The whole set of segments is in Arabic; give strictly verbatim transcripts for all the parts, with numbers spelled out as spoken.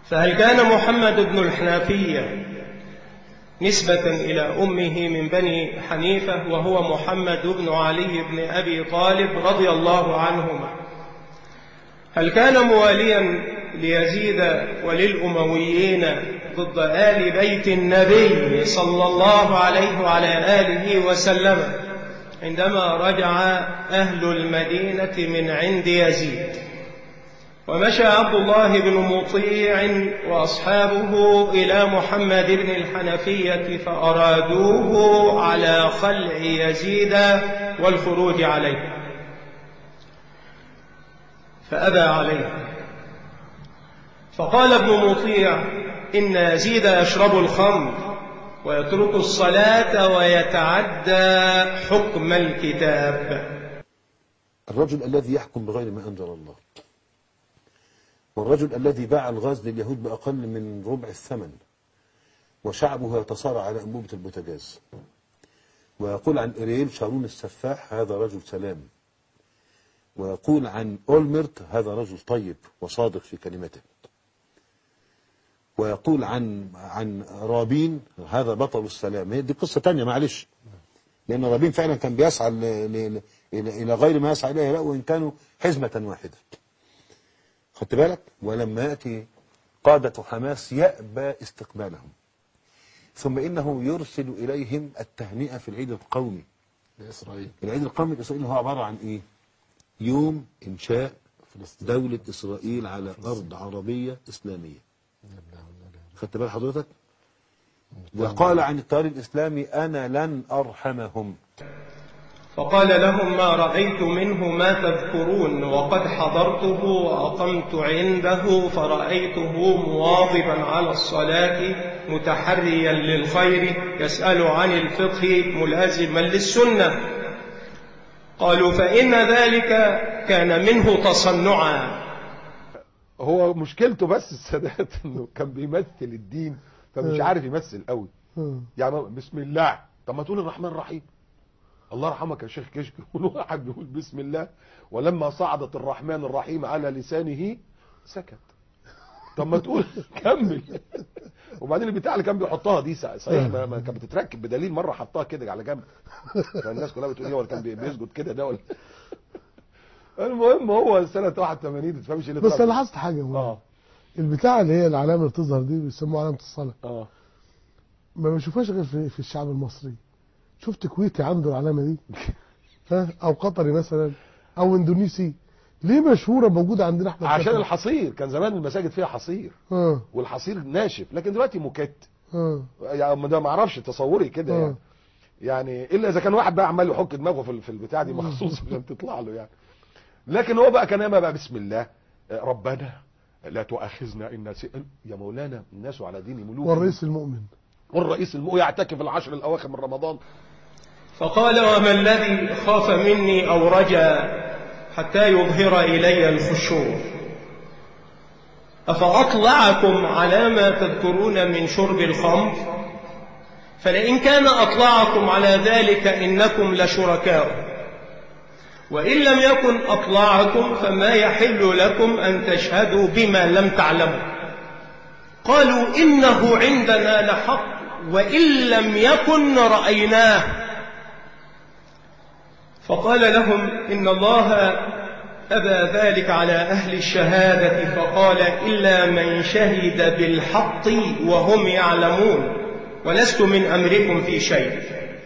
فهل كان محمد بن الحنفية نسبة إلى أمه من بني حنيفة وهو محمد بن علي بن أبي طالب رضي الله عنهما؟ هل كان مواليا ليزيد وللأمويين ضد آل بيت النبي صلى الله عليه وعلى آله وسلم عندما رجع أهل المدينة من عند يزيد؟ ومشى عبد الله بن مطيع وأصحابه إلى محمد بن الحنفية فأرادوه على خلع يزيد والخروج عليه، فأبى عليه، فقال ابن مطيع: إن يزيد يشرب الخمر ويترك الصلاة ويتعدى حكم الكتاب. الرجل الذي يحكم بغير ما أنزل الله، والرجل الذي باع الغاز لليهود بأقل من ربع الثمن، وشعبه يتصارع على أنبوبة البوتاجاز، ويقول عن إريل شارون السفاح: هذا رجل سلام، ويقول عن أولمرت: هذا رجل طيب وصادق في كلمته، ويقول عن عن رابين: هذا بطل السلام. هي دي قصة تانية معلش، لأن رابين فعلا كان بيسعى إلى غير ما يسعى إليه، وإن كانوا حزمة واحدة. خدت بالك؟ ولما يأتي قادة حماس يأبى استقبالهم، ثم إنه يرسل إليهم التهنئة في العيد القومي لإسرائيل. العيد القومي الإسرائيلي هو عبارة عن إيه؟ يوم إنشاء دولة إسرائيل على أرض عربية إسلامية. خدت بال حضرتك؟ وقال عن التيار الإسلامي: أنا لن أرحمهم. فقال لهم: ما رأيت منه ما تذكرون، وقد حضرته وأقمت عنده فرأيته مواظبا على الصلاة متحريا للخير يسأل عن الفقه ملازما للسنة. قالوا: فإن ذلك كان منه تصنعا. هو مشكلته بس السادات انه كان بيمثل الدين فمش عارف يمثل قوي. يعني بسم الله، طب ما تقول الرحمن الرحيم. الله يرحمك يا شيخ كشك، يقول واحد بيقول بسم الله ولما صعدت الرحمن الرحيم على لسانه سكت. طب ما تقول كمل. وبعدين البتاع اللي كان بيحطها دي صحيح ما كانت بتتركب بدليل، مره حطها كده على جنب، فالناس كلها بتقول ايه ولا كان بيسجد كده ده ولا. المهم هو سنه واحد وثمانين ما تفهمش اللي بس انا لاحظت حاجه اه البتاع اللي هي العلامه اللي بتظهر دي بيسموها علامه الصلاه. اه ما بشوفهاش غير في, في الشعب المصري. شفت كويتي عنده العلامه دي ها، او قطري مثلا، او اندونيسي. ليه مشهوره موجوده عندنا احنا؟ عشان الحصير، كان زمان المساجد فيها حصير اه والحصير ناشف، لكن دلوقتي موكيت اه يعني ده ما اعرفش تصوري كده يعني. يعني الا اذا كان واحد بقى عمال يحك دماغه في في البتاع دي مخصوص عشان تطلع له يعني. لكن هو بقى كان ياما بقى بسم الله ربنا لا تؤاخذنا ان نسينا. يا مولانا الناس على دين ملوك، والرئيس المؤمن والرئيس المؤمن يعتكف العشر الاواخر من رمضان. فقال: وما الذي خاف مني أو رجا حتى يظهر إلي الخشوع؟ أفأطلعكم على ما تذكرون من شرب الخمر؟ فلئن كان أطلعكم على ذلك إنكم لشركاء، وإن لم يكن أطلعكم فما يحل لكم أن تشهدوا بما لم تعلموا. قالوا: إنه عندنا لحق وإن لم يكن رأيناه. فقال لهم: إن الله أبى ذلك على أهل الشهادة، فقال: إلا من شهد بالحق وهم يعلمون، ولست من أمركم في شيء.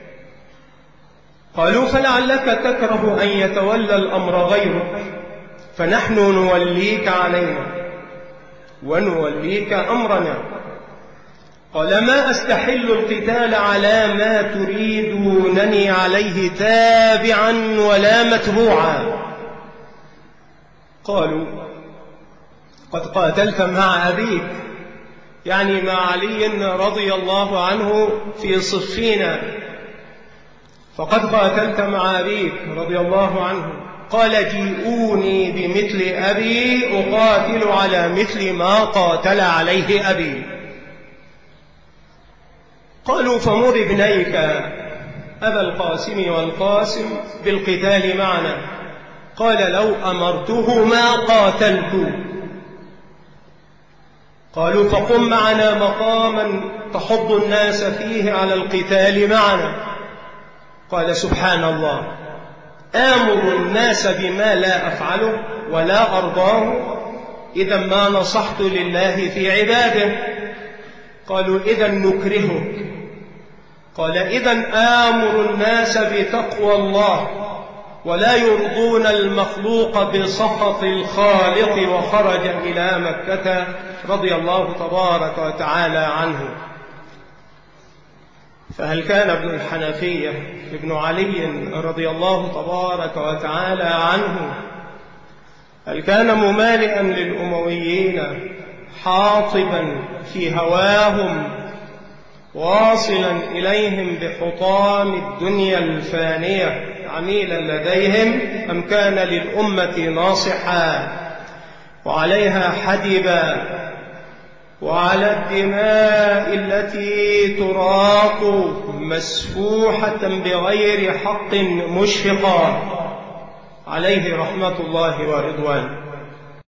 قالوا: فلعلك تكره أن يتولى الأمر غيرك، فنحن نوليك علينا ونوليك أمرنا. قال: ما أستحل القتال على ما تريدونني عليه تابعا ولا متبوعا. قالوا: قد قاتلت مع أبيك، يعني مع علي رضي الله عنه في صفين، فقد قاتلت مع أبيك رضي الله عنه. قال: جيئوني بمثل أبي أقاتل على مثل ما قاتل عليه أبي. قالوا: فمر ابنيك أبا القاسم والقاسم بالقتال معنا. قال: لو أمرتهما قاتلت. قالوا فقم معنا مقاما تحض الناس فيه على القتال معنا. قال سبحان الله، آمر الناس بما لا أفعله ولا أرضاه، إذا ما نصحت لله في عباده. قالوا إذا نكرهك. قال إذا آمر الناس بتقوى الله ولا يرضون المخلوق بسخط الخالق. وخرج إلى مكة رضي الله تبارك وتعالى عنه. فهل كان ابن الحنفية ابن علي رضي الله تبارك وتعالى عنه، هل كان ممالئا للأمويين حاطبا في هواهم واصلا إليهم بحطام الدنيا الفانية عميلا لديهم، أم كان للأمة ناصحا وعليها حدبا وعلى الدماء التي تراق مسفوحة بغير حق مشفقا؟ عليه رحمة الله ورضوانه.